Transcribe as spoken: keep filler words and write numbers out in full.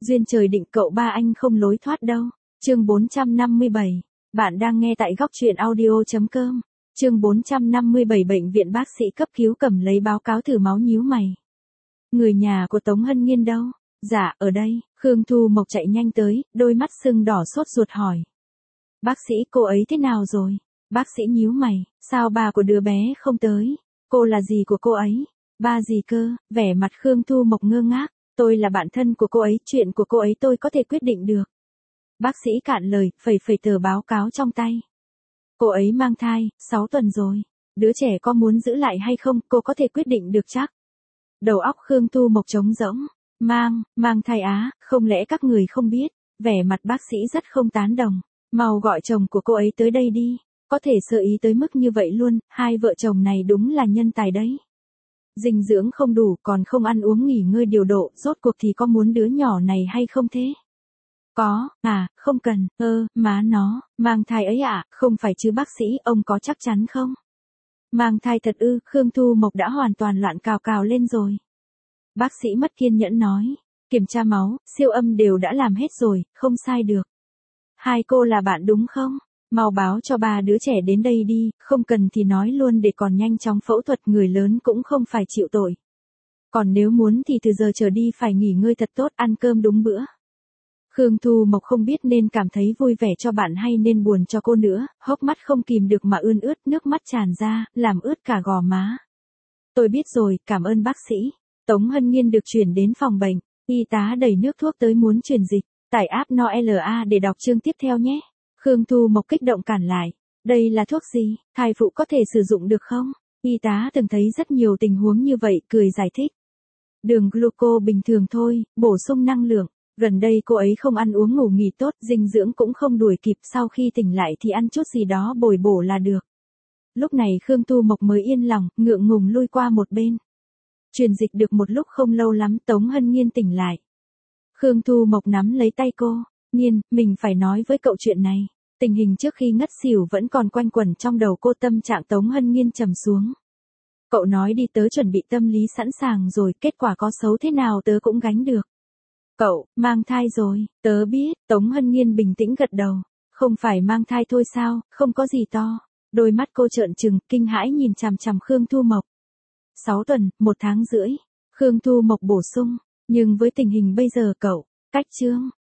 Duyên trời định cậu ba anh không lối thoát đâu. Chương bốn trăm năm mươi bảy. Bạn đang nghe tại góc truyện audio.com. Chương bốn trăm năm mươi bảy. Bệnh viện bác sĩ cấp cứu cầm lấy báo cáo thử máu nhíu mày. Người nhà của Tống Hân Nhiên đâu? Dạ, ở đây. Khương Thu Mộc chạy nhanh tới, đôi mắt sưng đỏ sốt ruột hỏi. Bác sĩ, cô ấy thế nào rồi? Bác sĩ nhíu mày, sao ba của đứa bé không tới? Cô là gì của cô ấy? Ba gì cơ? Vẻ mặt Khương Thu Mộc ngơ ngác. Tôi là bạn thân của cô ấy, chuyện của cô ấy tôi có thể quyết định được. Bác sĩ cạn lời, phẩy phẩy tờ báo cáo trong tay. Cô ấy mang thai, sáu tuần rồi. Đứa trẻ có muốn giữ lại hay không, cô có thể quyết định được chắc. Đầu óc Khương Thu Mộc trống rỗng. Mang, mang thai á, không lẽ các người không biết? Vẻ mặt bác sĩ rất không tán đồng. Mau gọi chồng của cô ấy tới đây đi. Có thể sơ ý tới mức như vậy luôn, hai vợ chồng này đúng là nhân tài đấy. Dinh dưỡng không đủ, còn không ăn uống nghỉ ngơi điều độ, rốt cuộc thì có muốn đứa nhỏ này hay không thế? Có, à, không cần, ơ, má nó, mang thai ấy ạ, à, không phải chứ bác sĩ, ông có chắc chắn không? Mang thai thật ư, Khương Thu Mộc đã hoàn toàn loạn cào cào lên rồi. Bác sĩ mất kiên nhẫn nói, kiểm tra máu, siêu âm đều đã làm hết rồi, không sai được. Hai cô là bạn đúng không? Mau báo cho ba đứa trẻ đến đây đi, không cần thì nói luôn để còn nhanh chóng phẫu thuật, người lớn cũng không phải chịu tội. Còn nếu muốn thì từ giờ trở đi phải nghỉ ngơi thật tốt, ăn cơm đúng bữa. Khương Thu Mộc không biết nên cảm thấy vui vẻ cho bạn hay nên buồn cho cô nữa, hốc mắt không kìm được mà ươn ướt, nước mắt tràn ra, làm ướt cả gò má. Tôi biết rồi, cảm ơn bác sĩ. Tống Hân Nhiên được chuyển đến phòng bệnh, y tá đẩy nước thuốc tới muốn truyền dịch, tải app en o lờ a để đọc chương tiếp theo nhé. Khương Thu Mộc kích động cản lại. Đây là thuốc gì, thai phụ có thể sử dụng được không? Y tá từng thấy rất nhiều tình huống như vậy, cười giải thích. Đường gluco bình thường thôi, bổ sung năng lượng. Gần đây cô ấy không ăn uống ngủ nghỉ tốt, dinh dưỡng cũng không đuổi kịp, sau khi tỉnh lại thì ăn chút gì đó bồi bổ là được. Lúc này Khương Thu Mộc mới yên lòng, ngượng ngùng lui qua một bên. Truyền dịch được một lúc không lâu lắm, Tống Hân Nhiên tỉnh lại. Khương Thu Mộc nắm lấy tay cô. Nhiên, mình phải nói với cậu chuyện này. Tình hình trước khi ngất xỉu vẫn còn quanh quẩn trong đầu cô, tâm trạng Tống Hân Nhiên trầm xuống. Cậu nói đi, tớ chuẩn bị tâm lý sẵn sàng rồi, kết quả có xấu thế nào tớ cũng gánh được. Cậu, mang thai rồi, tớ biết, Tống Hân Nhiên bình tĩnh gật đầu. Không phải mang thai thôi sao, không có gì to. Đôi mắt cô trợn trừng, kinh hãi nhìn chằm chằm Khương Thu Mộc. Sáu tuần, một tháng rưỡi. Khương Thu Mộc bổ sung, nhưng với tình hình bây giờ cậu, cách chương,